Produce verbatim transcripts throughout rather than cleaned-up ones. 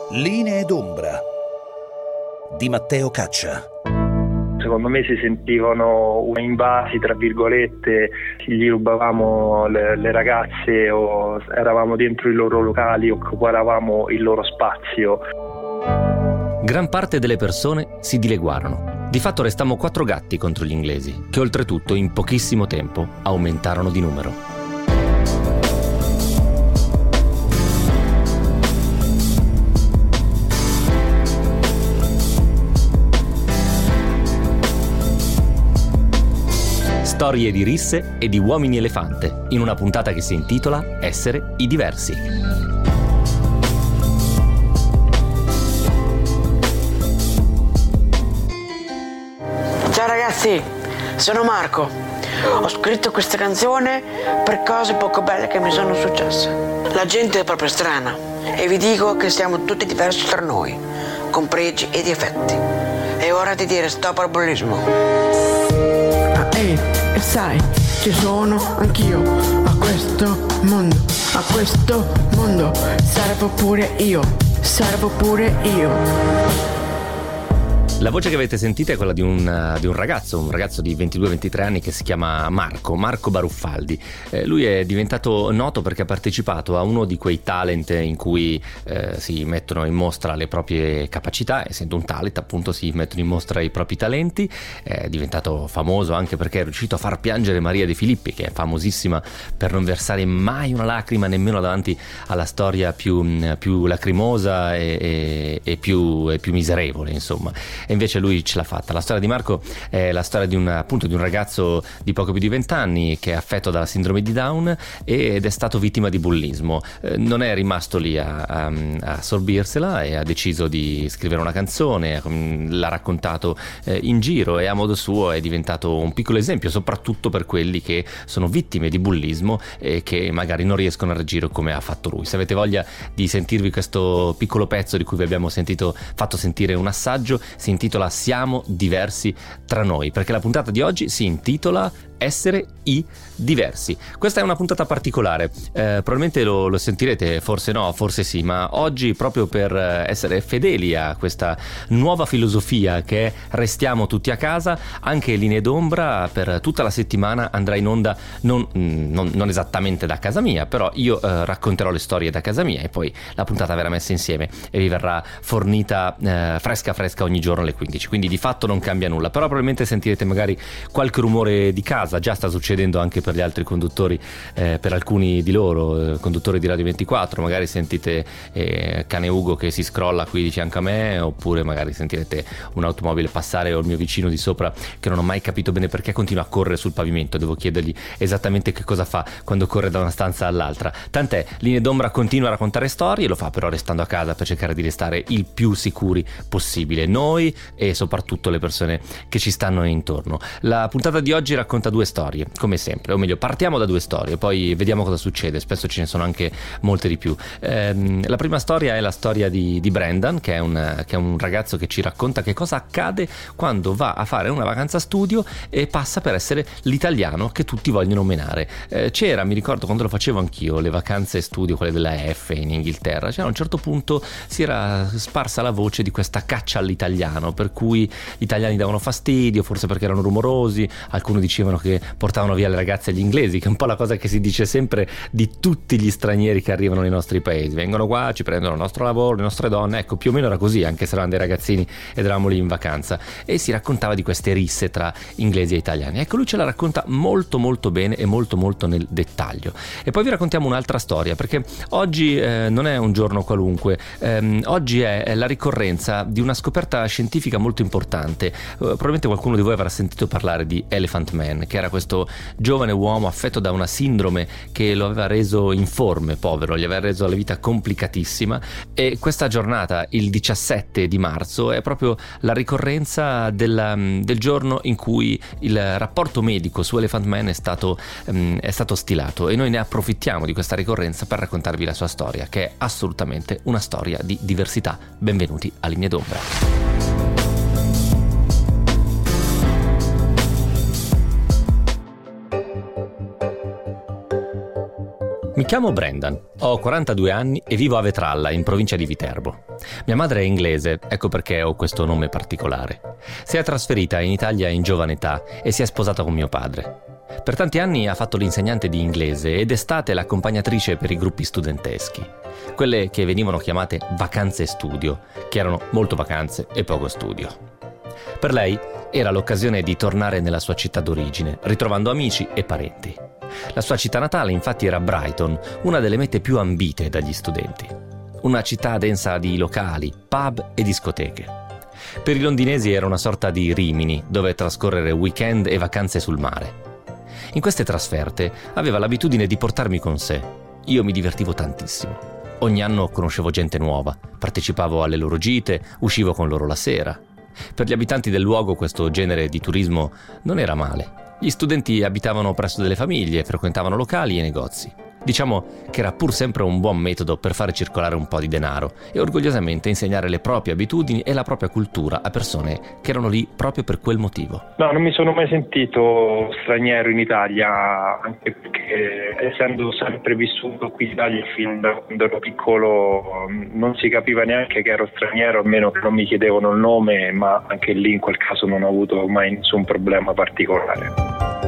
Linee d'ombra di Matteo Caccia. Secondo me si sentivano invasi, tra virgolette, gli rubavamo le, le ragazze o eravamo dentro i loro locali, occupavamo il loro spazio. Gran parte delle persone si dileguarono. Di fatto restammo quattro gatti contro gli inglesi, che oltretutto in pochissimo tempo aumentarono di numero. Storie di risse e di uomini elefante, in una puntata che si intitola Essere i diversi. Ciao ragazzi, sono Marco. Ho scritto questa canzone per cose poco belle che mi sono successe. La gente è proprio strana e vi dico che siamo tutti diversi tra noi, con pregi e difetti. È ora di dire stop al bullismo. Ah, ehi, e sai, ci sono anch'io a questo mondo, a questo mondo servo pure io, servo pure io. La voce che avete sentito è quella di un, di un ragazzo, un ragazzo di ventidue ventitré anni che si chiama Marco, Marco Baruffaldi. Eh, lui è diventato noto perché ha partecipato a uno di quei talent in cui eh, si mettono in mostra le proprie capacità, essendo un talent appunto si mettono in mostra i propri talenti. È diventato famoso anche perché è riuscito a far piangere Maria De Filippi, che è famosissima per non versare mai una lacrima nemmeno davanti alla storia più, più lacrimosa e, e, e, più, e più miserevole, insomma. E invece lui ce l'ha fatta. La storia di Marco è la storia di un, appunto, di un ragazzo di poco più di venti anni che è affetto dalla sindrome di Down ed è stato vittima di bullismo. Eh, non è rimasto lì a, a, a sorbirsela e ha deciso di scrivere una canzone, l'ha raccontato eh, in giro e a modo suo è diventato un piccolo esempio, soprattutto per quelli che sono vittime di bullismo e che magari non riescono a reagire come ha fatto lui. Se avete voglia di sentirvi questo piccolo pezzo di cui vi abbiamo sentito, fatto sentire un assaggio, si intitola Siamo diversi tra noi, perché la puntata di oggi si intitola Essere i diversi. Questa è una puntata particolare, eh, probabilmente lo, lo sentirete, forse no, forse sì, ma oggi proprio per essere fedeli a questa nuova filosofia che è restiamo tutti a casa, anche Linee d'ombra per tutta la settimana andrà in onda non, non, non esattamente da casa mia, però io eh, racconterò le storie da casa mia e poi la puntata verrà messa insieme e vi verrà fornita eh, fresca fresca ogni giorno alle quindici, quindi di fatto non cambia nulla, però probabilmente sentirete magari qualche rumore di casa. Già sta succedendo anche per gli altri conduttori, eh, per alcuni di loro, eh, conduttori di Radio ventiquattro, magari sentite eh, cane Ugo che si scrolla qui di fianco a me, oppure magari sentirete un'automobile passare o il mio vicino di sopra che non ho mai capito bene perché continua a correre sul pavimento, devo chiedergli esattamente che cosa fa quando corre da una stanza all'altra. Tant'è, Linee d'ombra continua a raccontare storie, lo fa però restando a casa per cercare di restare il più sicuri possibile, noi e soprattutto le persone che ci stanno intorno. La puntata di oggi racconta due storie, come sempre, o meglio partiamo da due storie, poi vediamo cosa succede, spesso ce ne sono anche molte di più. Ehm, la prima storia è la storia di, di Brendan, che è, un, che è un ragazzo che ci racconta che cosa accade quando va a fare una vacanza studio e passa per essere l'italiano che tutti vogliono menare. Eh, c'era, mi ricordo quando lo facevo anch'io, le vacanze studio, quelle della F in Inghilterra, cioè a un certo punto si era sparsa la voce di questa caccia all'italiano, per cui gli italiani davano fastidio, forse perché erano rumorosi, alcuni dicevano che portavano via le ragazze agli inglesi, che è un po' la cosa che si dice sempre di tutti gli stranieri che arrivano nei nostri paesi, vengono qua, ci prendono il nostro lavoro, le nostre donne, ecco, più o meno era così, anche se erano dei ragazzini ed eravamo lì in vacanza, e si raccontava di queste risse tra inglesi e italiani. Ecco, lui ce la racconta molto molto bene e molto molto nel dettaglio. E poi vi raccontiamo un'altra storia, perché oggi eh, non è un giorno qualunque, ehm, oggi è, è la ricorrenza di una scoperta scientifica molto importante. Eh, probabilmente qualcuno di voi avrà sentito parlare di Elephant Man, che era questo giovane uomo affetto da una sindrome che lo aveva reso informe, povero, gli aveva reso la vita complicatissima, e questa giornata, il diciassette di marzo, è proprio la ricorrenza della, del giorno in cui il rapporto medico su Elephant Man è stato, um, è stato stilato, e noi ne approfittiamo di questa ricorrenza per raccontarvi la sua storia, che è assolutamente una storia di diversità. Benvenuti a Linee d'ombra. Mi chiamo Brendan, ho quarantadue anni e vivo a Vetralla, in provincia di Viterbo. Mia madre è inglese, ecco perché ho questo nome particolare. Si è trasferita in Italia in giovane età e si è sposata con mio padre. Per tanti anni ha fatto l'insegnante di inglese ed d'estate l'accompagnatrice per i gruppi studenteschi. Quelle che venivano chiamate vacanze studio, che erano molto vacanze e poco studio. Per lei era l'occasione di tornare nella sua città d'origine, ritrovando amici e parenti. La sua città natale infatti era Brighton, una delle mete più ambite dagli studenti. Una città densa di locali, pub e discoteche. Per i londinesi era una sorta di Rimini, dove trascorrere weekend e vacanze sul mare. In queste trasferte aveva l'abitudine di portarmi con sé. Io mi divertivo tantissimo. Ogni anno conoscevo gente nuova, partecipavo alle loro gite, uscivo con loro la sera. Per gli abitanti del luogo questo genere di turismo non era male. Gli studenti abitavano presso delle famiglie, frequentavano locali e negozi. Diciamo che era pur sempre un buon metodo per fare circolare un po' di denaro e orgogliosamente insegnare le proprie abitudini e la propria cultura a persone che erano lì proprio per quel motivo. No, non mi sono mai sentito straniero in Italia, anche perché essendo sempre vissuto qui in Italia fin da quando ero piccolo non si capiva neanche che ero straniero, a meno che non mi chiedevano il nome, ma anche lì in quel caso non ho avuto mai nessun problema particolare.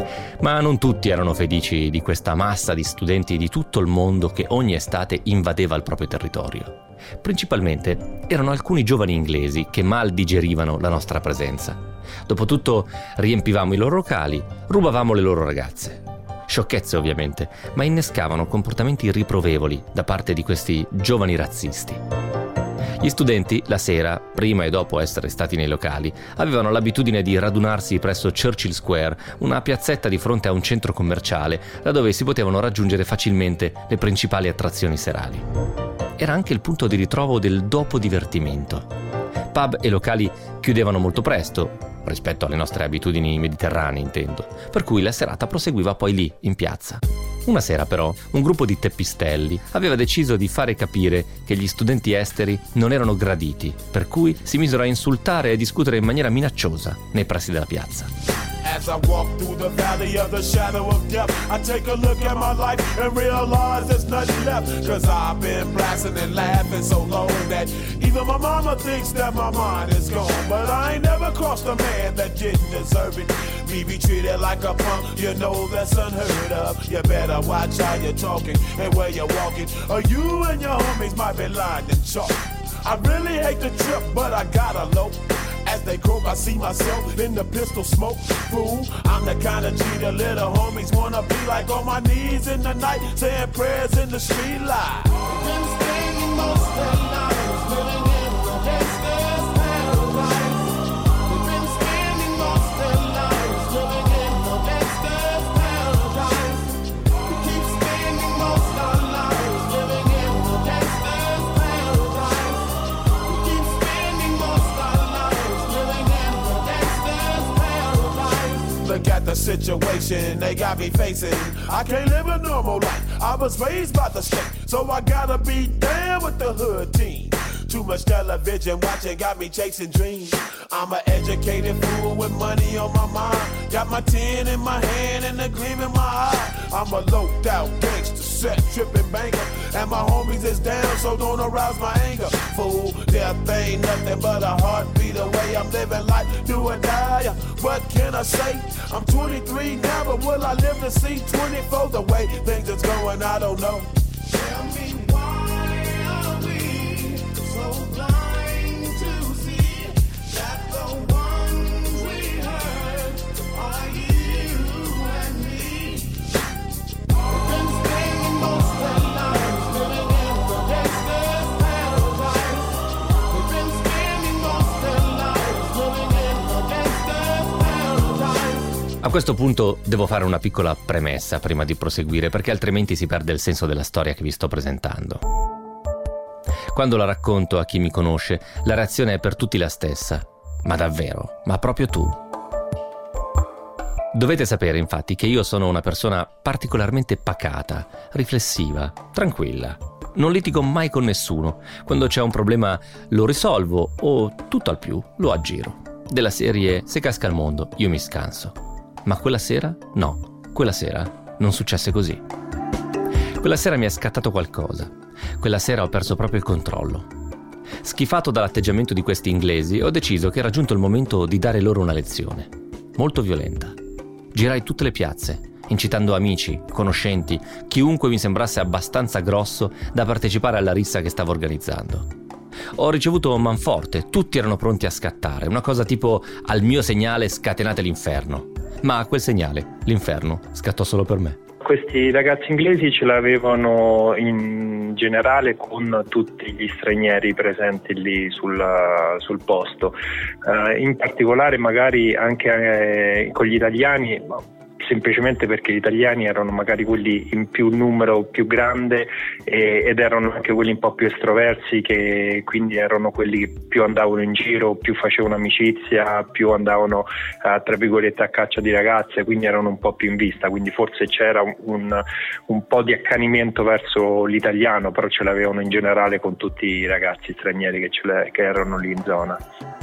Ma non tutti erano felici di questa massa di studenti di tutto il mondo che ogni estate invadeva il proprio territorio. Principalmente erano alcuni giovani inglesi che mal digerivano la nostra presenza. Dopotutto riempivamo i loro locali, rubavamo le loro ragazze. Sciocchezze ovviamente, ma innescavano comportamenti riprovevoli da parte di questi giovani razzisti. Gli studenti, la sera, prima e dopo essere stati nei locali, avevano l'abitudine di radunarsi presso Churchill Square, una piazzetta di fronte a un centro commerciale, da dove si potevano raggiungere facilmente le principali attrazioni serali. Era anche il punto di ritrovo del dopo divertimento. Pub e locali chiudevano molto presto, rispetto alle nostre abitudini mediterranee intendo, per cui la serata proseguiva poi lì, in piazza. Una sera però un gruppo di teppistelli aveva deciso di fare capire che gli studenti esteri non erano graditi, per cui si misero a insultare e discutere in maniera minacciosa nei pressi della piazza. As I walk through the valley of the shadow of death, I take a look at my life and realize there's nothing left. Cause I've been blasting and laughing so long that even my mama thinks that my mind is gone. But I ain't never crossed a man that didn't deserve it. Me be treated like a punk, you know that's unheard of. You better watch how you're talking and where you're walking, or you and your homies might be lined in chalk. I really hate the trip, but I gotta low. As they croak, I see myself in the pistol smoke. Fool, I'm the kind of G the little homies wanna be like, on my knees in the night, saying prayers in the street light. Been spending most of their lives living in the gangster's paradise. We've been spending most of their lives living in the gangster's paradise. We keep spending most of our lives living in the gangster's paradise. We keep spending most of our lives living in the gangster's paradise. Look at the situation they got me facing. I can't live a normal life. I was raised by the state, so I gotta be down with the hood team. Too much television watching got me chasing dreams. I'm an educated fool with money on my mind. Got my tin in my hand and a gleam in my eye. I'm a loped out gangster, set tripping banker, and my homies is down, so don't arouse my anger. Fool, death ain't nothing but a heartbeat away. I'm living life, do or die. What can I say? I'm twenty-three now, but will I live to see twenty-four? The way things is going, I don't know. Tell me why are we so blind to see that the ones we hurt are you and me? We've been spending most of our lives living in the gangster's paradise. We've been spending most of our lives living in the gangster's paradise. A questo punto devo fare una piccola premessa prima di proseguire, perché altrimenti si perde il senso della storia che vi sto presentando. Quando la racconto a chi mi conosce, la reazione è per tutti la stessa. Ma davvero? Ma proprio tu? Dovete sapere infatti che io sono una persona particolarmente pacata, riflessiva, tranquilla. Non litigo mai con nessuno. Quando c'è un problema lo risolvo o, tutto al più, lo aggiro. Della serie, se casca il mondo, io mi scanso. Ma quella sera? No, quella sera non successe così. Quella sera mi è scattato qualcosa. Quella sera ho perso proprio il controllo. Schifato dall'atteggiamento di questi inglesi, ho deciso che era giunto il momento di dare loro una lezione. Molto violenta. Girai tutte le piazze, incitando amici, conoscenti, chiunque mi sembrasse abbastanza grosso da partecipare alla rissa che stavo organizzando. Ho ricevuto manforte, tutti erano pronti a scattare, una cosa tipo al mio segnale scatenate l'inferno. Ma a quel segnale l'inferno scattò solo per me. Questi ragazzi inglesi ce l'avevano in generale con tutti gli stranieri presenti lì sul, sul posto, uh, in particolare magari anche eh, con gli italiani, semplicemente perché gli italiani erano magari quelli in più numero più grande e, ed erano anche quelli un po' più estroversi, che quindi erano quelli che più andavano in giro, più facevano amicizia, più andavano uh, tra virgolette a caccia di ragazze, quindi erano un po' più in vista, quindi forse c'era un, un, un po' di accanimento verso l'italiano, però ce l'avevano in generale con tutti i ragazzi stranieri che, ce le, che erano lì in zona.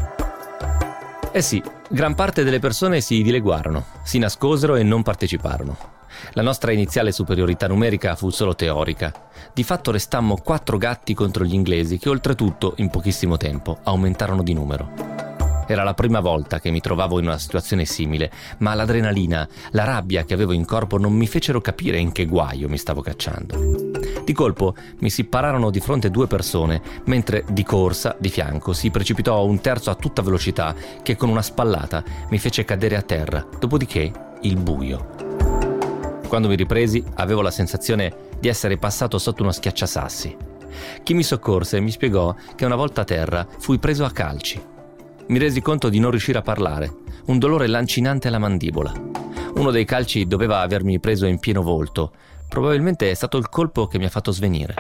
Eh sì, gran parte delle persone si dileguarono, si nascosero e non parteciparono. La nostra iniziale superiorità numerica fu solo teorica. Di fatto restammo quattro gatti contro gli inglesi che oltretutto, in pochissimo tempo, aumentarono di numero. Era la prima volta che mi trovavo in una situazione simile, ma l'adrenalina, la rabbia che avevo in corpo non mi fecero capire in che guaio mi stavo cacciando. Di colpo mi si pararono di fronte due persone, mentre di corsa, di fianco, si precipitò un terzo a tutta velocità che con una spallata mi fece cadere a terra, dopodiché il buio. Quando mi ripresi avevo la sensazione di essere passato sotto uno schiacciasassi. Chi mi soccorse mi spiegò che una volta a terra fui preso a calci. Mi resi conto di non riuscire a parlare, un dolore lancinante alla mandibola. Uno dei calci doveva avermi preso in pieno volto. Probabilmente è stato il colpo che mi ha fatto svenire.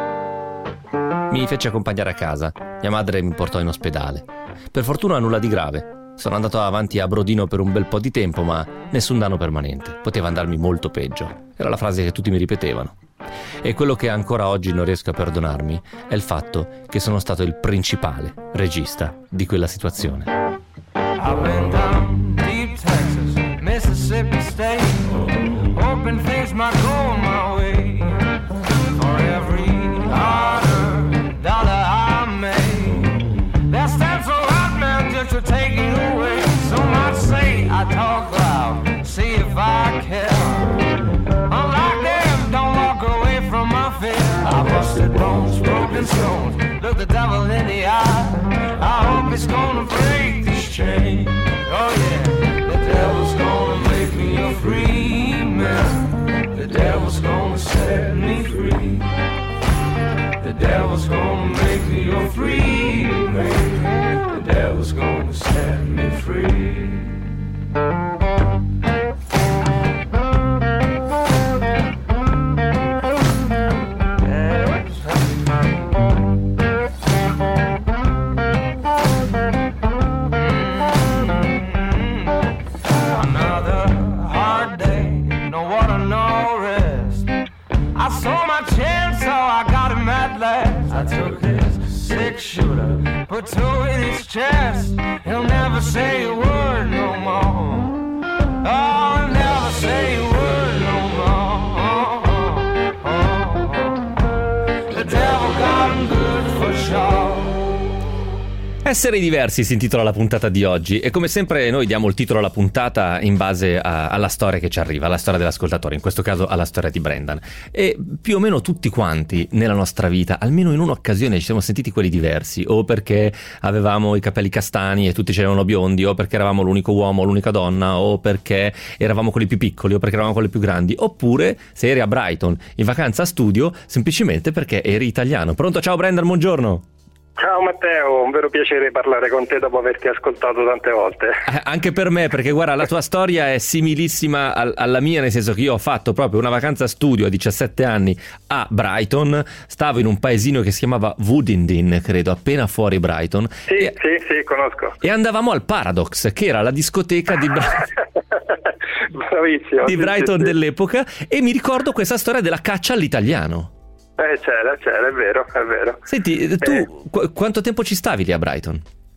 Mi fece accompagnare a casa. Mia madre mi portò in ospedale. Per fortuna nulla di grave. Sono andato avanti a brodino per un bel po' di tempo, ma nessun danno permanente. Poteva andarmi molto peggio. Era la frase che tutti mi ripetevano. E quello che ancora oggi non riesco a perdonarmi è il fatto che sono stato il principale regista di quella situazione. I've been down deep Texas, Mississippi State, hoping things might go my way. For every dollar, dollar I made, that stands so hot, man, just to take it away. So much say I talk loud, see if I care. Unlike them, don't walk away from my fear. I busted bones, broken stones, look the devil in the eye. I hope it's gonna break this chain. Oh yeah, the devil's gonna make me a free man. The devil's gonna set me free. The devil's gonna make me a free man. The devil's gonna set me free. I took his six-shooter, put two in his chest. He'll never say a word no more. Oh, he'll never say a word no more. Oh, oh, oh. The devil got him good for sure. Essere diversi si intitola la puntata di oggi e come sempre noi diamo il titolo alla puntata in base a, alla storia che ci arriva, alla storia dell'ascoltatore, in questo caso alla storia di Brendan. E più o meno tutti quanti nella nostra vita, almeno in un'occasione, ci siamo sentiti quelli diversi, o perché avevamo i capelli castani e tutti ci avevano biondi, o perché eravamo l'unico uomo o l'unica donna, o perché eravamo quelli più piccoli, o perché eravamo quelli più grandi, oppure se eri a Brighton in vacanza a studio semplicemente perché eri italiano. Pronto? Ciao Brendan, buongiorno. Ciao Matteo, un vero piacere parlare con te dopo averti ascoltato tante volte. Eh, anche per me, perché guarda, la tua storia è similissima al, alla mia, nel senso che io ho fatto proprio una vacanza studio a diciassette anni a Brighton, stavo in un paesino che si chiamava Woodenden, credo, appena fuori Brighton. Sì, e, sì, sì, conosco. E andavamo al Paradox, che era la discoteca di, Bra- Bravissimo, di sì, Brighton sì, dell'epoca, e mi ricordo questa storia della caccia all'italiano. Eh, c'era, c'era, è vero, è vero. Senti, tu eh. qu- quanto tempo ci stavi lì a Brighton?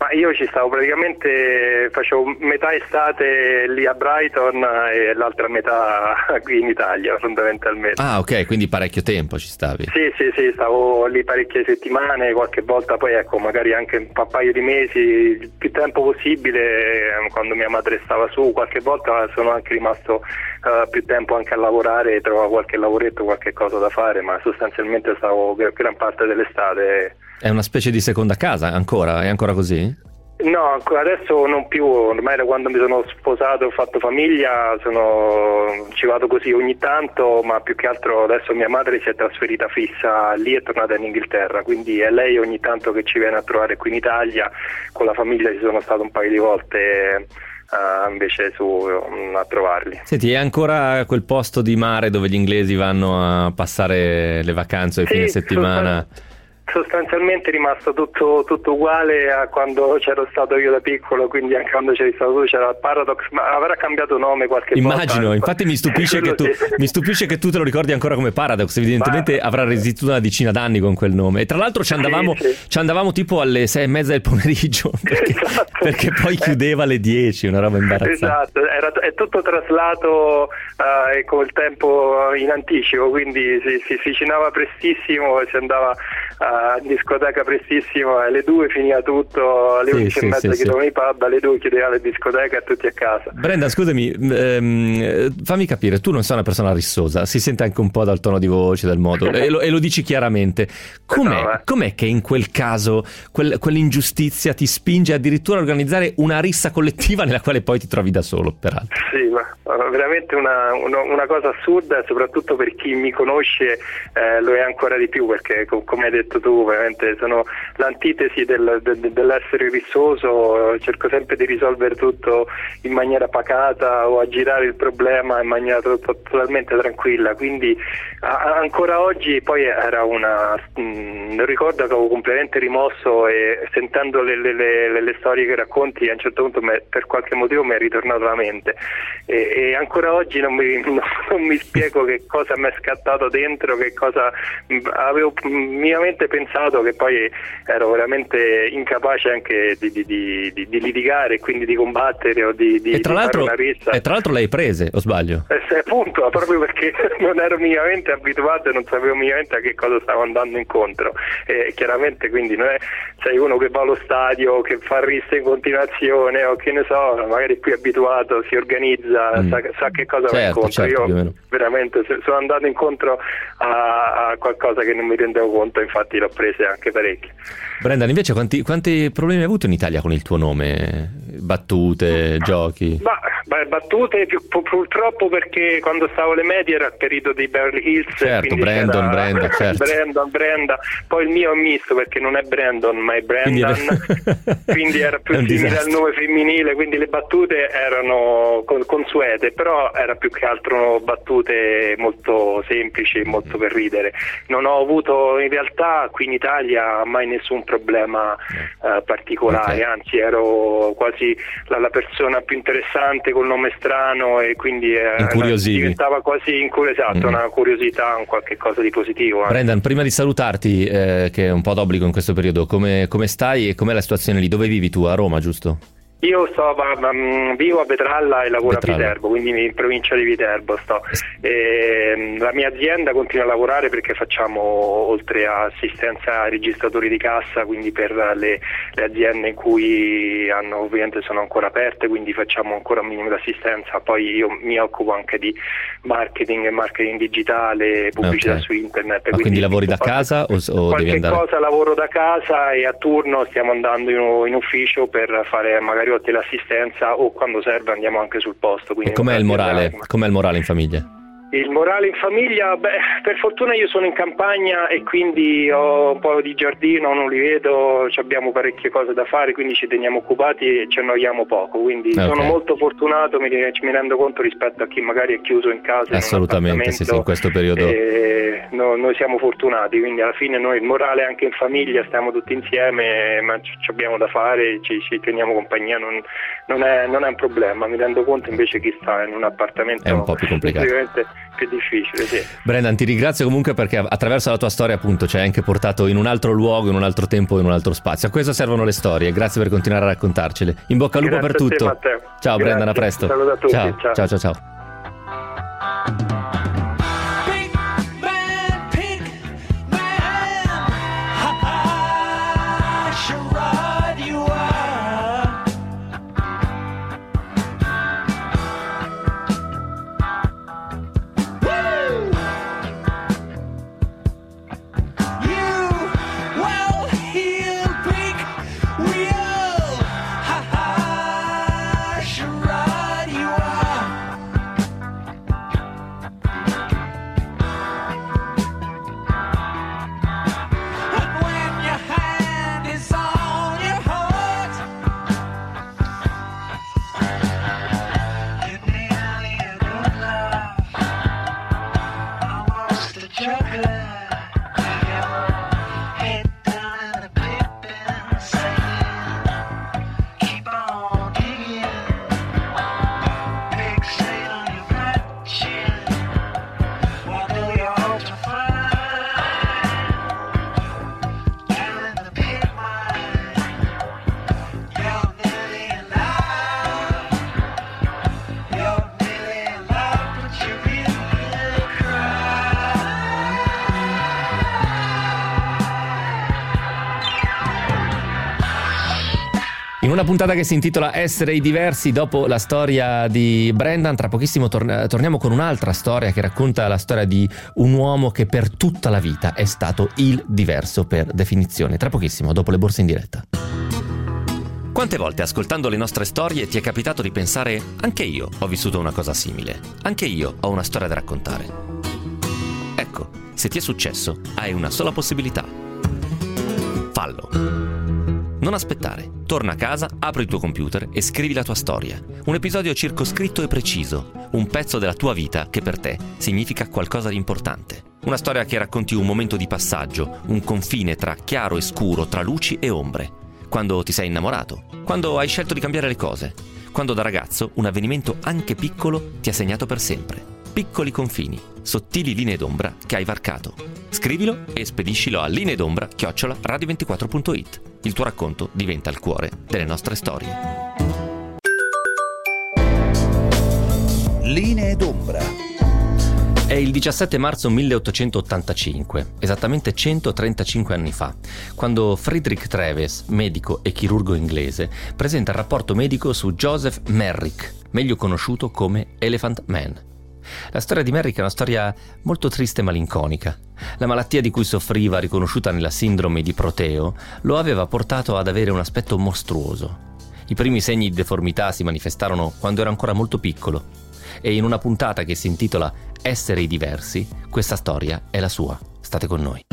Ma io ci stavo praticamente, facevo metà estate lì a Brighton e l'altra metà qui in Italia fondamentalmente. Ah, ok, quindi parecchio tempo ci stavi. Sì, sì, sì, stavo lì parecchie settimane, qualche volta poi ecco, magari anche un paio di mesi, il più tempo possibile, quando mia madre stava su, qualche volta sono anche rimasto uh, più tempo anche a lavorare, trovavo qualche lavoretto, qualche cosa da fare, ma sostanzialmente stavo gran parte dell'estate. È una specie di seconda casa ancora? È ancora così? No, adesso non più, ormai da quando mi sono sposato e ho fatto famiglia sono, ci vado così ogni tanto, ma più che altro adesso mia madre si è trasferita fissa lì, è tornata in Inghilterra, quindi è lei ogni tanto che ci viene a trovare qui in Italia, con la famiglia ci sono stato un paio di volte uh, invece su um, a trovarli. Senti, è ancora quel posto di mare dove gli inglesi vanno a passare le vacanze o i sì, fine settimana? Sostanzi- sostanzialmente è rimasto tutto, tutto uguale a quando c'ero stato io da piccolo, quindi anche quando c'eri stato tu c'era il Paradox, ma avrà cambiato nome qualche volta. Immagino, infatti mi stupisce che tu mi stupisce che tu te lo ricordi ancora come Paradox, evidentemente ma... avrà resistito una decina d'anni con quel nome, e tra l'altro ci andavamo, sì, sì. ci andavamo tipo alle sei e mezza del pomeriggio perché, esatto. perché poi chiudeva alle dieci, una roba imbarazzante. Esatto, era, è tutto traslato uh, e col tempo in anticipo, quindi si, si, si cenava prestissimo e si andava uh, in discoteca prestissimo, alle due finiva tutto, alle sì, undici sì, e mezza sì, chiudevano sì. i pub, alle due chiudeva le discoteche e tutti a casa. Brenda, scusami, ehm, fammi capire, tu non sei una persona rissosa, si sente anche un po' dal tono di voce, dal modo, e, lo, e lo dici chiaramente. Com'è, no, com'è che in quel caso quel, quell'ingiustizia ti spinge addirittura a organizzare una rissa collettiva nella quale poi ti trovi da solo, peraltro? Sì, ma veramente una, una, una cosa assurda, soprattutto per chi mi conosce eh, lo è ancora di più, perché come hai detto tu veramente sono l'antitesi del, del, dell'essere rissoso, cerco sempre di risolvere tutto in maniera pacata o a girare il problema in maniera to- to- totalmente tranquilla, quindi a- ancora oggi poi era una mh, ricordo che avevo completamente rimosso, e sentendo le, le, le, le storie che racconti a un certo punto me, per qualche motivo mi è ritornato alla mente, e, e ancora oggi non mi, non, non mi spiego che cosa mi è scattato dentro, che cosa mh, avevo minimamente pensato, che poi ero veramente incapace anche di, di, di, di litigare, quindi di combattere o di, di, e tra di l'altro, fare una rissa. E tra l'altro le hai prese, o sbaglio? Eh, sì, appunto, proprio perché non ero minimamente abituato e non sapevo minimamente a che cosa stavo andando incontro, e chiaramente quindi non è sei uno che va allo stadio, che fa risse in continuazione o che ne so, magari più abituato, si organizza, mm. sa, sa che cosa certo, va incontro. Certo, io veramente sono andato incontro a, a qualcosa che non mi rendevo conto, infatti l'ho prese anche parecchie. Brendan, invece quanti, quanti problemi hai avuto in Italia con il tuo nome? Battute, giochi? Ma, beh, battute più, purtroppo, perché quando stavo alle medie era il periodo di Beverly Hills, certo, Brandon, Brenda, certo. Brandon, Brenda, poi il mio è misto perché non è Brandon ma è Brendan, quindi, quindi era più simile al nome femminile, quindi le battute erano consuete, però era più che altro battute molto semplici, molto per ridere. Non ho avuto in realtà qui in Italia mai nessun problema eh, particolare, okay. Anzi ero quasi la, la persona più interessante col nome strano, e quindi eh, diventava quasi incur- esatto, mm-hmm. una curiosità, un qualche cosa di positivo. Brendan, prima di salutarti, eh, che è un po' d'obbligo in questo periodo, come, come stai e com'è la situazione lì? Dove vivi tu? A Roma, giusto? Io sto, um, vivo a Vetralla e lavoro Vetralla. a Viterbo, quindi in provincia di Viterbo sto. E, la mia azienda continua a lavorare perché facciamo, oltre a assistenza ai registratori di cassa, quindi per le, le aziende in cui hanno, ovviamente sono ancora aperte, quindi facciamo ancora un minimo di assistenza. Poi io mi occupo anche di marketing e marketing digitale, pubblicità okay. su internet. Ma quindi, quindi lavori da casa o, o qualche devi andare? cosa lavoro da casa, e a turno stiamo andando in, in ufficio per fare magari l'assistenza, o quando serve andiamo anche sul posto. E com'è il morale? Com'è il morale in famiglia? Il morale in famiglia, beh, per fortuna io sono in campagna e quindi ho un po' di giardino, non li vedo, abbiamo parecchie cose da fare, quindi ci teniamo occupati e ci annoiamo poco, quindi okay. sono molto fortunato, mi, mi rendo conto rispetto a chi magari è chiuso in casa. Assolutamente, in sì, sì, in questo periodo. E no, noi siamo fortunati, quindi alla fine noi il morale anche in famiglia, stiamo tutti insieme, ma ci, ci abbiamo da fare, ci, ci teniamo compagnia, non, non, è, non è un problema. Mi rendo conto invece chi sta in un appartamento è un po' più complicato. più difficile, sì. Brendan, ti ringrazio comunque perché attraverso la tua storia appunto ci hai anche portato in un altro luogo, in un altro tempo, in un altro spazio. A questo servono le storie, grazie per continuare a raccontarcele. In bocca al lupo Grazie per a te, tutto. Matteo. Ciao Grazie. Brendan, a presto. Saluto a tutti, Ciao, ciao. ciao, ciao, ciao. In una puntata che si intitola Essere i diversi, dopo la storia di Brendan, tra pochissimo torn- torniamo con un'altra storia che racconta la storia di un uomo che per tutta la vita è stato il diverso per definizione. Tra pochissimo, dopo le borse in diretta. Quante volte ascoltando le nostre storie ti è capitato di pensare anche io ho vissuto una cosa simile, anche io ho una storia da raccontare? Ecco, se ti è successo, hai una sola possibilità. Fallo. Non aspettare, torna a casa, apri il tuo computer e scrivi la tua storia. Un episodio circoscritto e preciso, un pezzo della tua vita che per te significa qualcosa di importante. Una storia che racconti un momento di passaggio, un confine tra chiaro e scuro, tra luci e ombre. Quando ti sei innamorato, quando hai scelto di cambiare le cose, quando da ragazzo un avvenimento anche piccolo ti ha segnato per sempre. Piccoli confini, sottili linee d'ombra che hai varcato. Scrivilo e spediscilo a lineedombra chiocciola radio ventiquattro punto it. Il tuo racconto diventa il cuore delle nostre storie. Linee d'ombra. È il diciassette marzo milleottocentottantacinque, esattamente centotrentacinque anni fa, quando Friedrich Treves, medico e chirurgo inglese, presenta il rapporto medico su Joseph Merrick, meglio conosciuto come Elephant Man. La storia di Merrick è una storia molto triste e malinconica. La malattia di cui soffriva, riconosciuta nella sindrome di Proteo, lo aveva portato ad avere un aspetto mostruoso. I primi segni di deformità si manifestarono quando era ancora molto piccolo, e in una puntata che si intitola Essere i diversi, questa storia è la sua. State con noi.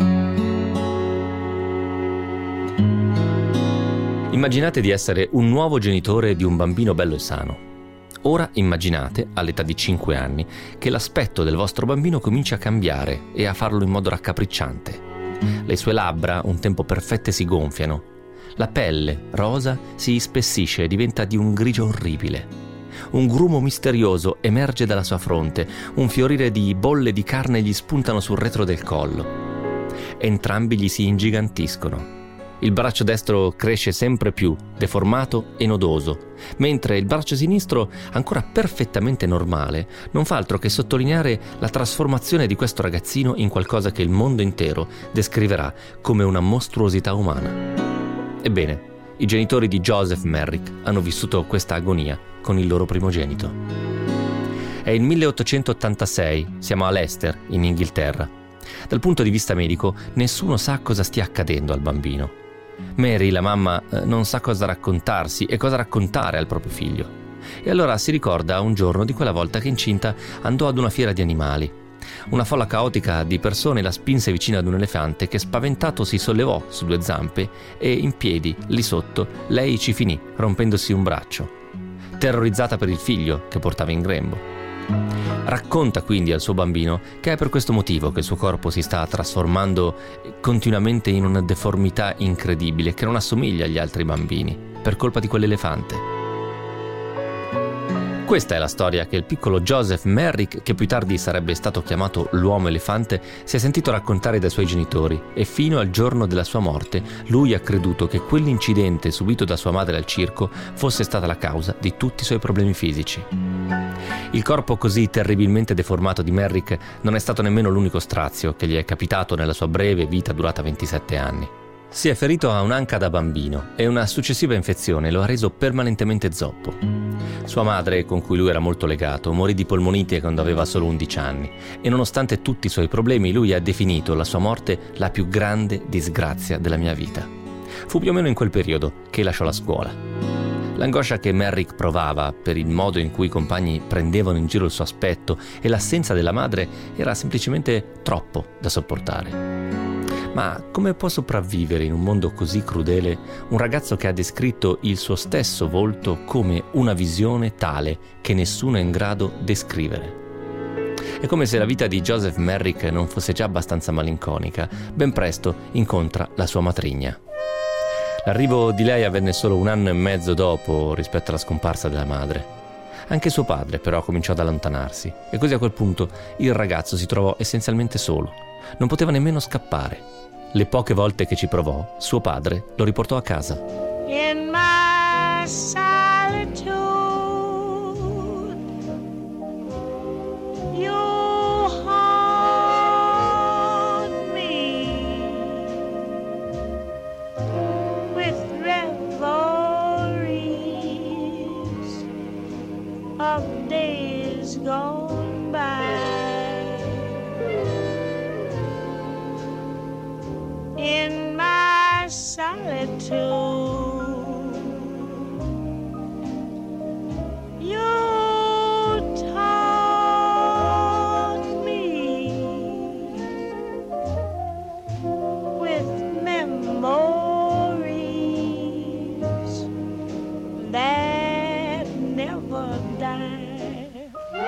Immaginate di essere un nuovo genitore di un bambino bello e sano. Ora immaginate, all'età di cinque anni, che l'aspetto del vostro bambino comincia a cambiare e a farlo in modo raccapricciante. Le sue labbra, un tempo perfette, si gonfiano. La pelle, rosa, si ispessisce e diventa di un grigio orribile. Un grumo misterioso emerge dalla sua fronte, un fiorire di bolle di carne gli spuntano sul retro del collo. Entrambi gli si ingigantiscono. Il braccio destro cresce sempre più, deformato e nodoso, mentre il braccio sinistro, ancora perfettamente normale, non fa altro che sottolineare la trasformazione di questo ragazzino in qualcosa che il mondo intero descriverà come una mostruosità umana. Ebbene, i genitori di Joseph Merrick hanno vissuto questa agonia con il loro primogenito. È il milleottocentottantasei, siamo a Leicester, in Inghilterra. Dal punto di vista medico, nessuno sa cosa stia accadendo al bambino. Mary, la mamma, non sa cosa raccontarsi e cosa raccontare al proprio figlio. E allora si ricorda un giorno di quella volta che incinta andò ad una fiera di animali. Una folla caotica di persone la spinse vicino ad un elefante che spaventato si sollevò su due zampe e in piedi, lì sotto, lei ci finì, rompendosi un braccio. Terrorizzata per il figlio che portava in grembo. Racconta quindi al suo bambino che è per questo motivo che il suo corpo si sta trasformando continuamente in una deformità incredibile che non assomiglia agli altri bambini, per colpa di quell'elefante. Questa è la storia che il piccolo Joseph Merrick, che più tardi sarebbe stato chiamato l'uomo elefante, si è sentito raccontare dai suoi genitori, e fino al giorno della sua morte lui ha creduto che quell'incidente subito da sua madre al circo fosse stata la causa di tutti i suoi problemi fisici. Il corpo così terribilmente deformato di Merrick non è stato nemmeno l'unico strazio che gli è capitato nella sua breve vita durata ventisette anni. Si è ferito a un'anca da bambino e una successiva infezione lo ha reso permanentemente zoppo. Sua madre, con cui lui era molto legato, morì di polmonite quando aveva solo undici anni e nonostante tutti i suoi problemi lui ha definito la sua morte la più grande disgrazia della mia vita. Fu più o meno in quel periodo che lasciò la scuola. L'angoscia che Merrick provava per il modo in cui i compagni prendevano in giro il suo aspetto e l'assenza della madre era semplicemente troppo da sopportare. Ma come può sopravvivere in un mondo così crudele un ragazzo che ha descritto il suo stesso volto come una visione tale che nessuno è in grado di descrivere? È come se la vita di Joseph Merrick non fosse già abbastanza malinconica. Ben presto incontra la sua matrigna. L'arrivo di lei avvenne solo un anno e mezzo dopo rispetto alla scomparsa della madre. Anche suo padre però cominciò ad allontanarsi e così a quel punto il ragazzo si trovò essenzialmente solo. Non poteva nemmeno scappare. Le poche volte che ci provò, suo padre lo riportò a casa. In my solitude, you haunt me with reveries of days gone by. In my solitude, you taught me with memories that never die.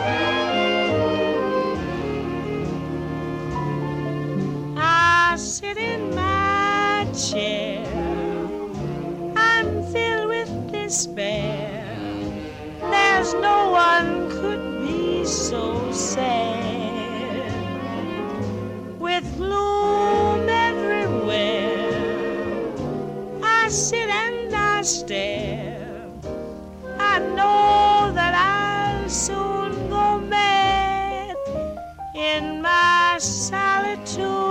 I sit in my chair, I'm filled with despair. There's no one could be so sad. With gloom everywhere, I sit and I stare. I know that I'll soon go mad in my solitude.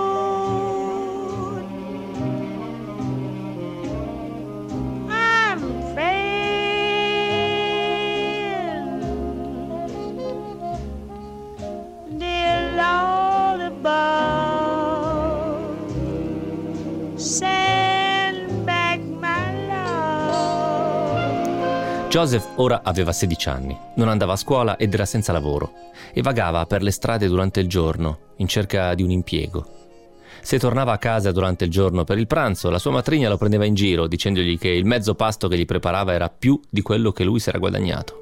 Joseph ora aveva sedici anni, non andava a scuola ed era senza lavoro e vagava per le strade durante il giorno in cerca di un impiego. Se tornava a casa durante il giorno per il pranzo, la sua matrigna lo prendeva in giro dicendogli che il mezzo pasto che gli preparava era più di quello che lui si era guadagnato.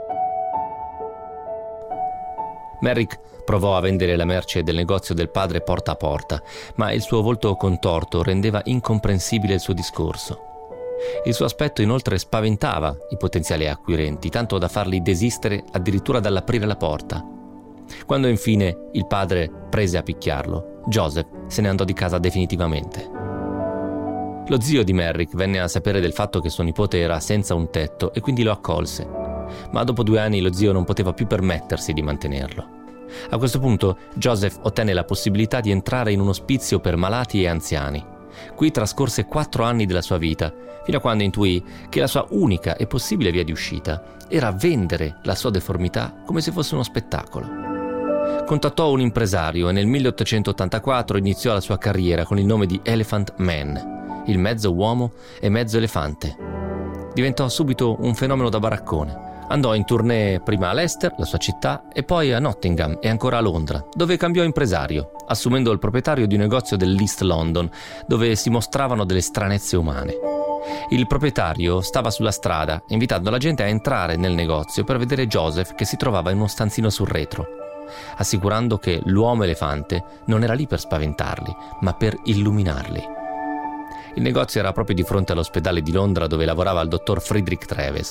Merrick provò a vendere la merce del negozio del padre porta a porta, ma il suo volto contorto rendeva incomprensibile il suo discorso. Il suo aspetto inoltre spaventava i potenziali acquirenti, tanto da farli desistere addirittura dall'aprire la porta. Quando infine il padre prese a picchiarlo, Joseph se ne andò di casa definitivamente. Lo zio di Merrick venne a sapere del fatto che suo nipote era senza un tetto e quindi lo accolse, ma dopo due anni lo zio non poteva più permettersi di mantenerlo. A questo punto Joseph ottenne la possibilità di entrare in un ospizio per malati e anziani. Qui trascorse quattro anni della sua vita, fino a quando intuì che la sua unica e possibile via di uscita era vendere la sua deformità come se fosse uno spettacolo. Contattò un impresario e nel milleottocentottantaquattro iniziò la sua carriera con il nome di Elephant Man, il mezzo uomo e mezzo elefante. Diventò subito un fenomeno da baraccone. Andò in tournée prima a Leicester, la sua città, e poi a Nottingham e ancora a Londra, dove cambiò impresario, assumendo il proprietario di un negozio dell'East London, dove si mostravano delle stranezze umane. Il proprietario stava sulla strada, invitando la gente a entrare nel negozio per vedere Joseph che si trovava in uno stanzino sul retro, assicurando che l'uomo elefante non era lì per spaventarli, ma per illuminarli. Il negozio era proprio di fronte all'ospedale di Londra dove lavorava il dottor Friedrich Treves.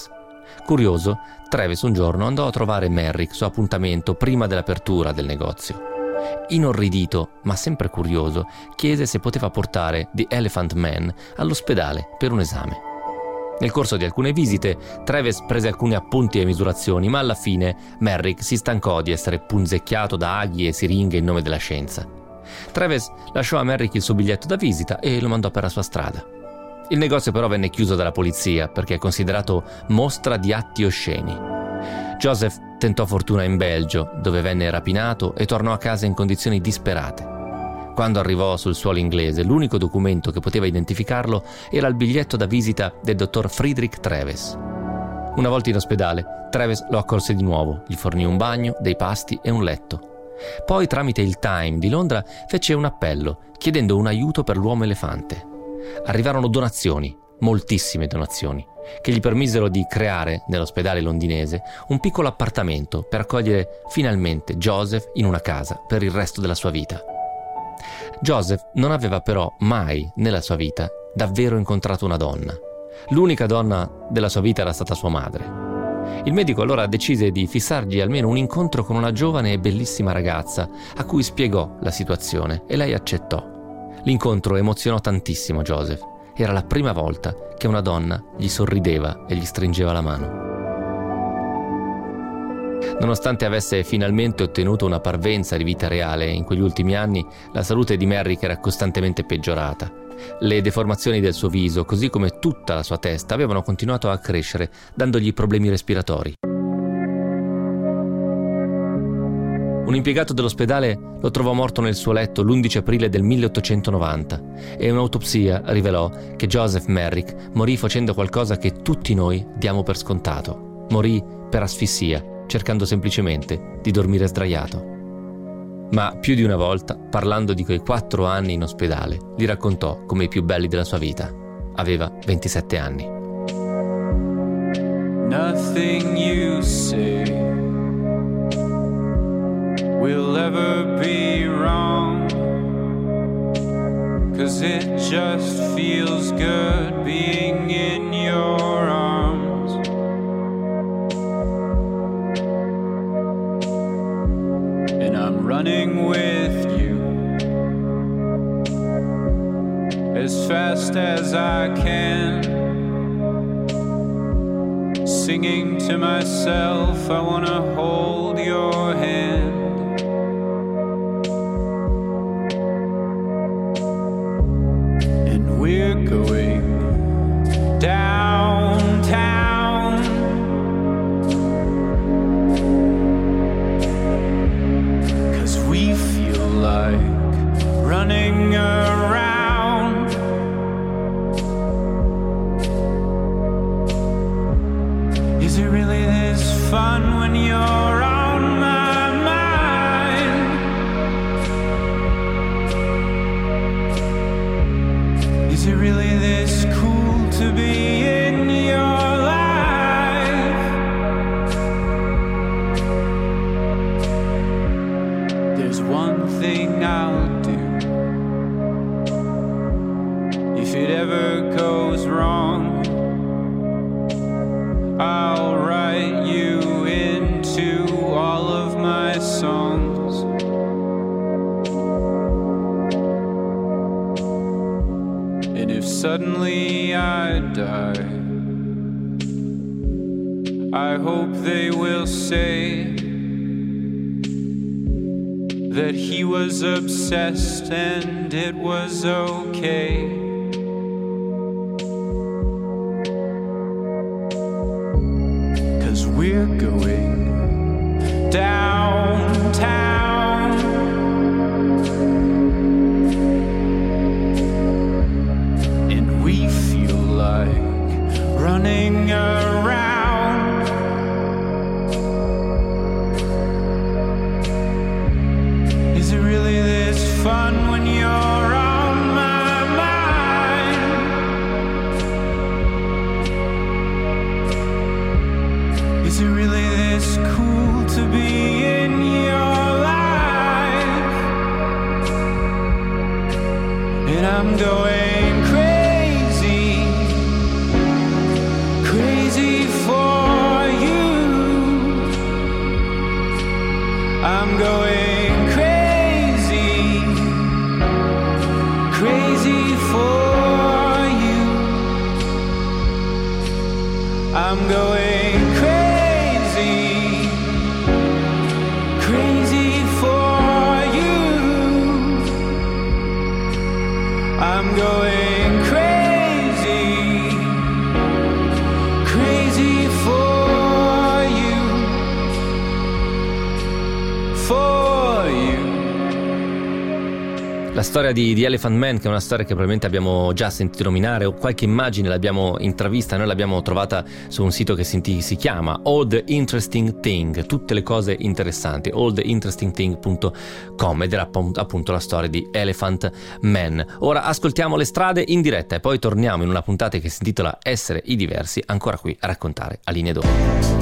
Curioso, Travis un giorno andò a trovare Merrick su appuntamento prima dell'apertura del negozio. Inorridito, ma sempre curioso, chiese se poteva portare The Elephant Man all'ospedale per un esame. Nel corso di alcune visite, Travis prese alcuni appunti e misurazioni, ma alla fine Merrick si stancò di essere punzecchiato da aghi e siringhe in nome della scienza. Travis lasciò a Merrick il suo biglietto da visita e lo mandò per la sua strada. Il negozio però venne chiuso dalla polizia perché è considerato mostra di atti osceni. Joseph tentò fortuna in Belgio, dove venne rapinato e tornò a casa in condizioni disperate. Quando arrivò sul suolo inglese, l'unico documento che poteva identificarlo era il biglietto da visita del dottor Friedrich Travis. Una volta in ospedale, Travis lo accolse di nuovo, gli fornì un bagno, dei pasti e un letto. Poi, tramite il Time di Londra, fece un appello chiedendo un aiuto per l'uomo elefante. Arrivarono donazioni, moltissime donazioni, che gli permisero di creare, nell'ospedale londinese, un piccolo appartamento per accogliere finalmente Joseph in una casa per il resto della sua vita. Joseph non aveva però mai, nella sua vita, davvero incontrato una donna. L'unica donna della sua vita era stata sua madre. Il medico allora decise di fissargli almeno un incontro con una giovane e bellissima ragazza a cui spiegò la situazione e lei accettò. L'incontro emozionò tantissimo Joseph. Era la prima volta che una donna gli sorrideva e gli stringeva la mano. Nonostante avesse finalmente ottenuto una parvenza di vita reale, in quegli ultimi anni la salute di Merrick era costantemente peggiorata. Le deformazioni del suo viso, così come tutta la sua testa, avevano continuato a crescere, dandogli problemi respiratori. Un impiegato dell'ospedale lo trovò morto nel suo letto l'undici aprile del milleottocentonovanta e un'autopsia rivelò che Joseph Merrick morì facendo qualcosa che tutti noi diamo per scontato. Morì per asfissia, cercando semplicemente di dormire sdraiato. Ma più di una volta, parlando di quei quattro anni in ospedale, li raccontò come i più belli della sua vita. Aveva ventisette anni. Nothing you say will ever be wrong, 'cause it just feels good being in your arms. And I'm running with you as fast as I can, singing to myself, I wanna hold your hand. We're going downtown, 'cause we feel like running around. Is it really this fun when you're on my mind? Is it really this cool to be in your life? There's one thing I'll do if it ever goes wrong. I'll write you into all of my songs. And if suddenly I die, I hope they will say that he was obsessed and it was okay. 'Cause we're going downtown, and we feel like running around. Is it really this fun when you're on my mind? Is it really this cool to be in your life? And I'm going crazy, crazy for I'm going crazy, crazy for you. I'm going crazy, crazy for you, for you. La storia di, di Elephant Man, che è una storia che probabilmente abbiamo già sentito nominare, o qualche immagine l'abbiamo intravista, noi l'abbiamo trovata su un sito che si, si chiama All the Interesting Thing, tutte le cose interessanti, all the interesting thing punto com, ed era appunto la storia di Elephant Man. Ora ascoltiamo Le strade in diretta e poi torniamo in una puntata che si intitola Essere i diversi, ancora qui a raccontare a Linee d'Ombra.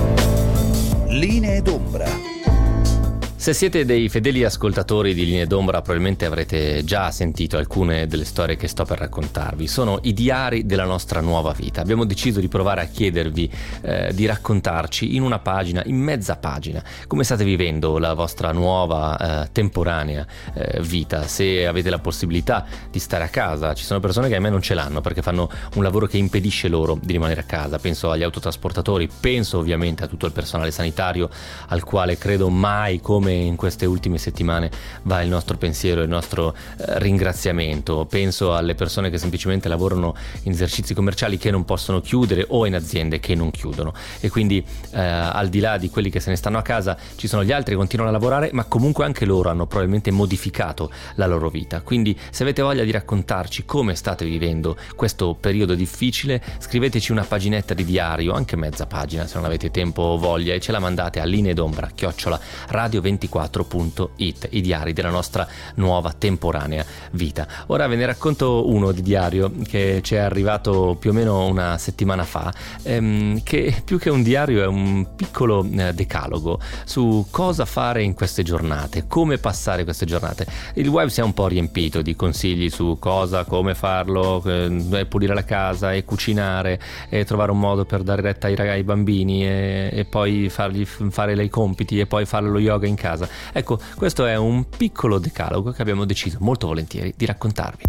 Linee d'Ombra. Se siete dei fedeli ascoltatori di Linee d'Ombra probabilmente avrete già sentito alcune delle storie che sto per raccontarvi. Sono i diari della nostra nuova vita. Abbiamo deciso di provare a chiedervi eh, di raccontarci in una pagina, in mezza pagina, come state vivendo la vostra nuova eh, temporanea eh, vita. Se avete la possibilità di stare a casa, ci sono persone che a me non ce l'hanno perché fanno un lavoro che impedisce loro di rimanere a casa. Penso agli autotrasportatori, penso ovviamente a tutto il personale sanitario al quale credo mai come in queste ultime settimane va il nostro pensiero e il nostro eh, ringraziamento. Penso alle persone che semplicemente lavorano in esercizi commerciali che non possono chiudere o in aziende che non chiudono, e quindi eh, al di là di quelli che se ne stanno a casa ci sono gli altri che continuano a lavorare, ma comunque anche loro hanno probabilmente modificato la loro vita. Quindi se avete voglia di raccontarci come state vivendo questo periodo difficile, scriveteci una paginetta di diario, anche mezza pagina se non avete tempo o voglia, e ce la mandate a lineedombra chiocciola radio ventiquattro punto it, i diari della nostra nuova temporanea vita. Ora ve ne racconto uno di diario che ci è arrivato più o meno una settimana fa, ehm, che più che un diario è un piccolo eh, decalogo su cosa fare in queste giornate, come passare queste giornate. Il web si è un po' riempito di consigli su cosa, come farlo, eh, pulire la casa e cucinare e trovare un modo per dare retta ai, ai bambini e, e poi fargli fare i compiti e poi fare lo yoga in casa. Ecco, questo è un piccolo decalogo che abbiamo deciso molto volentieri di raccontarvi.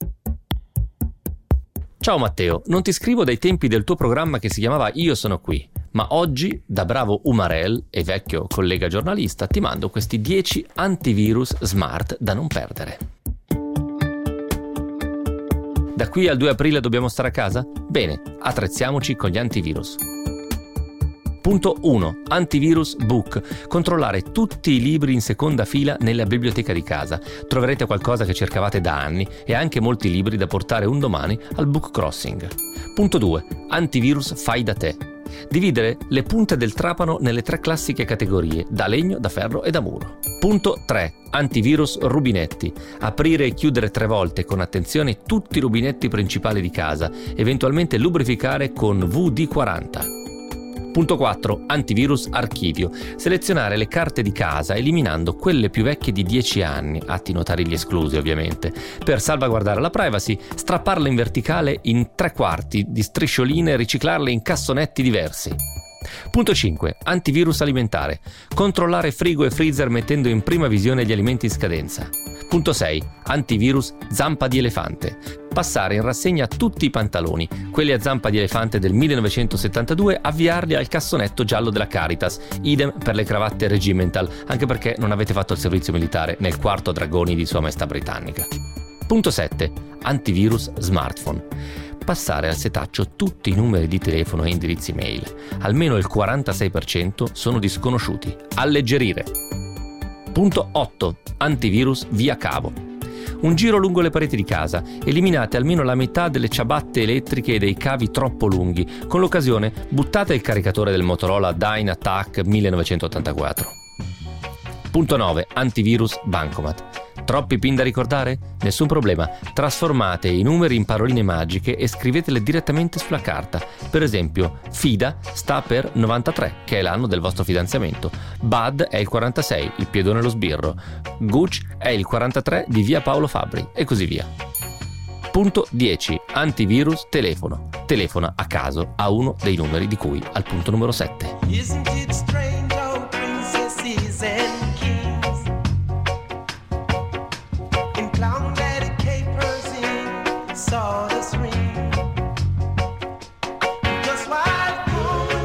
Ciao Matteo, non ti scrivo dai tempi del tuo programma che si chiamava Io sono qui, ma oggi, da bravo Umarell e vecchio collega giornalista, ti mando questi dieci antivirus smart da non perdere. Da qui al due aprile dobbiamo stare a casa? Bene, attrezziamoci con gli antivirus. Punto uno. Antivirus Book. Controllare tutti i libri in seconda fila nella biblioteca di casa. Troverete qualcosa che cercavate da anni e anche molti libri da portare un domani al book crossing. Punto due. Antivirus Fai da te. Dividere le punte del trapano nelle tre classiche categorie, da legno, da ferro e da muro. Punto tre. Antivirus rubinetti. Aprire e chiudere tre volte con attenzione tutti i rubinetti principali di casa, eventualmente lubrificare con V D quaranta. Punto quattro. Antivirus archivio. Selezionare le carte di casa eliminando quelle più vecchie di dieci anni, atti notari gli esclusi ovviamente. Per salvaguardare la privacy, strapparle in verticale in tre quarti di striscioline e riciclarle in cassonetti diversi. Punto cinque. Antivirus alimentare. Controllare frigo e freezer mettendo in prima visione gli alimenti in scadenza. Punto sei. Antivirus zampa di elefante. Passare in rassegna tutti i pantaloni, quelli a zampa di elefante del millenovecentosettantadue, avviarli al cassonetto giallo della Caritas, idem per le cravatte regimental, anche perché non avete fatto il servizio militare nel quarto dragoni di Sua Maestà Britannica. Punto sette. Antivirus smartphone. Passare al setaccio tutti i numeri di telefono e indirizzi mail. Almeno il quarantasei per cento sono disconosciuti. Alleggerire. Punto otto. Antivirus via cavo. Un giro lungo le pareti di casa. Eliminate almeno la metà delle ciabatte elettriche e dei cavi troppo lunghi. Con l'occasione buttate il caricatore del Motorola DynaTAC millenovecentottantaquattro. Punto nove. Antivirus bancomat. Troppi PIN da ricordare? Nessun problema. Trasformate i numeri in paroline magiche e scrivetele direttamente sulla carta. Per esempio, FIDA sta per novantatré, che è l'anno del vostro fidanzamento. Bud è il quarantasei, il piedone allo sbirro. Gucci è il quarantatré di via Paolo Fabbri, e così via. Punto dieci. Antivirus telefono. Telefona a caso a uno dei numeri di cui al punto numero sette. Isn't it strange how princesses and kings in clown-headed capers in sawdust ring, just while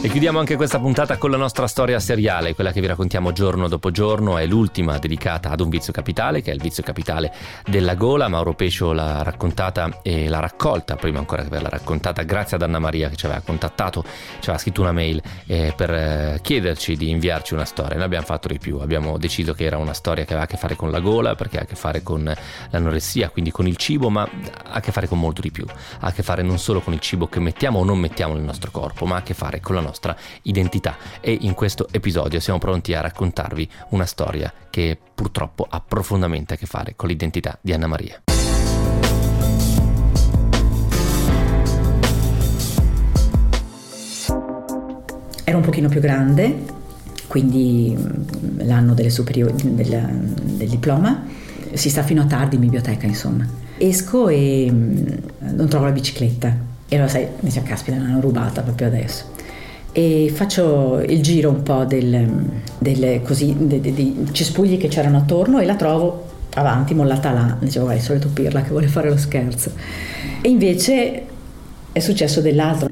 E chiudiamo anche questa puntata con la nostra storia seriale, quella che vi raccontiamo giorno dopo giorno. È l'ultima dedicata ad un vizio capitale, che è il vizio capitale della gola. Mauro Pescio l'ha raccontata e l'ha raccolta, prima ancora che averla raccontata, grazie ad Anna Maria, che ci aveva contattato, ci aveva scritto una mail eh, per eh, chiederci di inviarci una storia. Noi abbiamo fatto di più, abbiamo deciso che era una storia che aveva a che fare con la gola, perché ha a che fare con l'anoressia, quindi con il cibo, ma ha a che fare con molto di più. Ha a che fare non solo con il cibo che mettiamo o non mettiamo nel nostro corpo, ma ha a che fare con la nostra identità. E in questo episodio siamo pronti a raccontarvi una storia che purtroppo ha profondamente a che fare con l'identità di Anna Maria. Ero un pochino più grande, quindi l'anno delle superiori, del, del diploma, si sta fino a tardi in biblioteca, insomma. Esco e non trovo la bicicletta e allora sai, mi dice caspita, l'hanno rubata proprio adesso. E faccio il giro un po' del, del, così, dei, dei cespugli che c'erano attorno e la trovo avanti, mollata là. Dicevo, guarda, il solito pirla che vuole fare lo scherzo. E invece è successo dell'altro.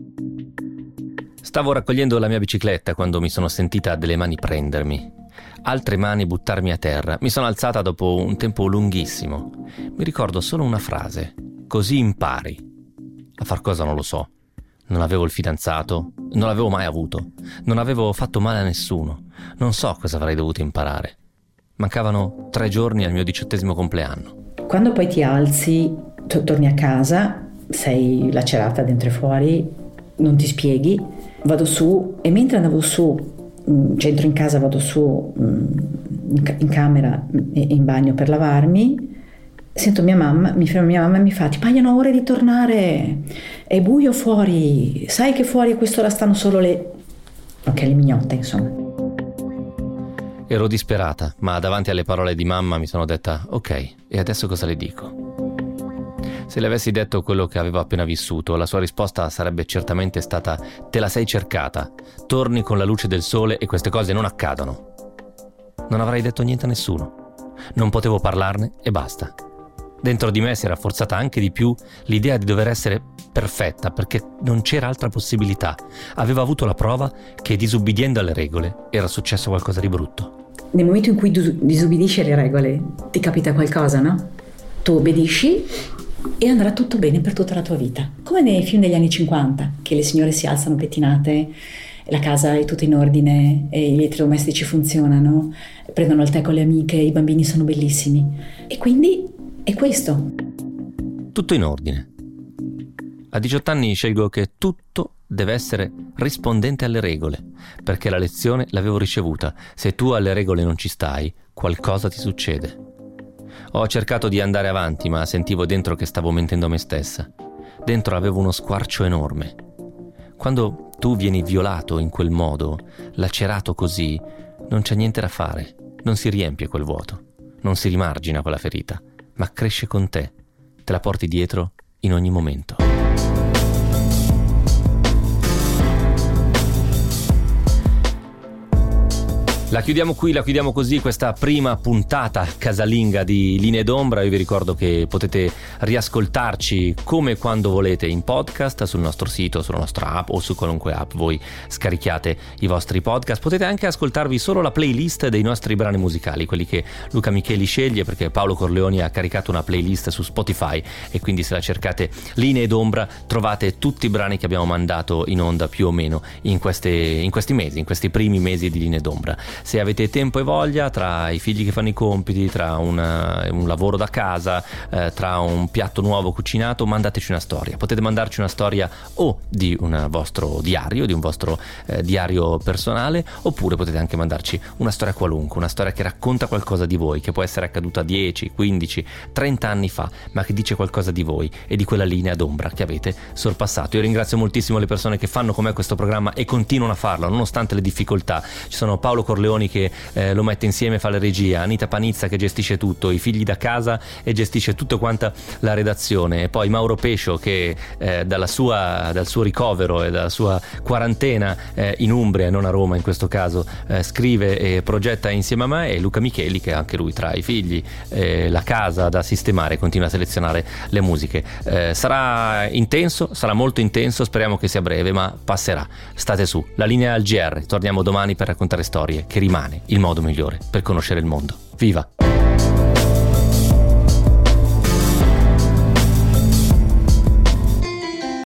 Stavo raccogliendo la mia bicicletta quando mi sono sentita delle mani prendermi, altre mani buttarmi a terra. Mi sono alzata dopo un tempo lunghissimo. Mi ricordo solo una frase: così impari. A far cosa non lo so. Non avevo il fidanzato, non l'avevo mai avuto, non avevo fatto male a nessuno, non so cosa avrei dovuto imparare. Mancavano tre giorni al mio diciottesimo compleanno. Quando poi ti alzi, to- torni a casa, sei lacerata dentro e fuori, non ti spieghi, vado su e mentre andavo su, centro in casa, vado su in camera e in bagno per lavarmi, sento mia mamma, mi ferma mia mamma e mi fa: ti paiono ore di tornare, è buio fuori, sai che fuori a quest'ora stanno solo le... ok, le mignotte, insomma. Ero disperata, ma davanti alle parole di mamma mi sono detta: ok, e adesso cosa le dico? Se le avessi detto quello che avevo appena vissuto, la sua risposta sarebbe certamente stata: te la sei cercata, torni con la luce del sole e queste cose non accadono. Non avrei detto niente a nessuno, non potevo parlarne e basta. Dentro di me si è rafforzata anche di più l'idea di dover essere perfetta, perché non c'era altra possibilità. Avevo avuto la prova che disubbidiendo alle regole era successo qualcosa di brutto. Nel momento in cui disubbidisci alle regole ti capita qualcosa, no? Tu obbedisci e andrà tutto bene per tutta la tua vita. Come nei film degli anni cinquanta, che le signore si alzano pettinate, la casa è tutta in ordine e gli elettrodomestici funzionano, prendono il tè con le amiche, i bambini sono bellissimi. E quindi è questo. Tutto in ordine. A diciotto anni scelgo che tutto deve essere rispondente alle regole, perché la lezione l'avevo ricevuta. Se tu alle regole non ci stai, qualcosa ti succede. Ho cercato di andare avanti, ma sentivo dentro che stavo mentendo a me stessa. Dentro avevo uno squarcio enorme. Quando tu vieni violato in quel modo, lacerato così, non c'è niente da fare. Non si riempie quel vuoto, non si rimargina quella ferita, ma cresce con te, te la porti dietro in ogni momento. La chiudiamo qui, la chiudiamo così questa prima puntata casalinga di Linee d'Ombra. Io vi ricordo che potete riascoltarci come e quando volete in podcast sul nostro sito, sulla nostra app o su qualunque app voi scarichiate i vostri podcast. Potete anche ascoltarvi solo la playlist dei nostri brani musicali, quelli che Luca Micheli sceglie, perché Paolo Corleoni ha caricato una playlist su Spotify e quindi se la cercate Linee d'Ombra trovate tutti i brani che abbiamo mandato in onda più o meno in, queste, in questi mesi, in questi primi mesi di Linee d'Ombra. Se avete tempo e voglia, tra i figli che fanno i compiti, tra una, un lavoro da casa, eh, tra un piatto nuovo cucinato, mandateci una storia. Potete mandarci una storia o di un vostro diario, di un vostro eh, diario personale, oppure potete anche mandarci una storia qualunque, una storia che racconta qualcosa di voi, che può essere accaduta dieci, quindici, trenta anni fa, ma che dice qualcosa di voi e di quella linea d'ombra che avete sorpassato. Io ringrazio moltissimo le persone che fanno con me questo programma e continuano a farlo, nonostante le difficoltà. Ci sono Paolo Corleoni Leoni che eh, lo mette insieme, fa la regia, Anita Panizza che gestisce tutto, i figli da casa e gestisce tutta quanta la redazione, e poi Mauro Pescio che eh, dalla sua, dal suo ricovero e dalla sua quarantena eh, in Umbria, non a Roma in questo caso, eh, scrive e progetta insieme a me, e Luca Micheli che anche lui tra i figli, eh, la casa da sistemare, continua a selezionare le musiche. Eh, sarà intenso, sarà molto intenso, speriamo che sia breve, ma passerà. State su, la linea al G R, torniamo domani per raccontare storie, che rimane il modo migliore per conoscere il mondo. Viva!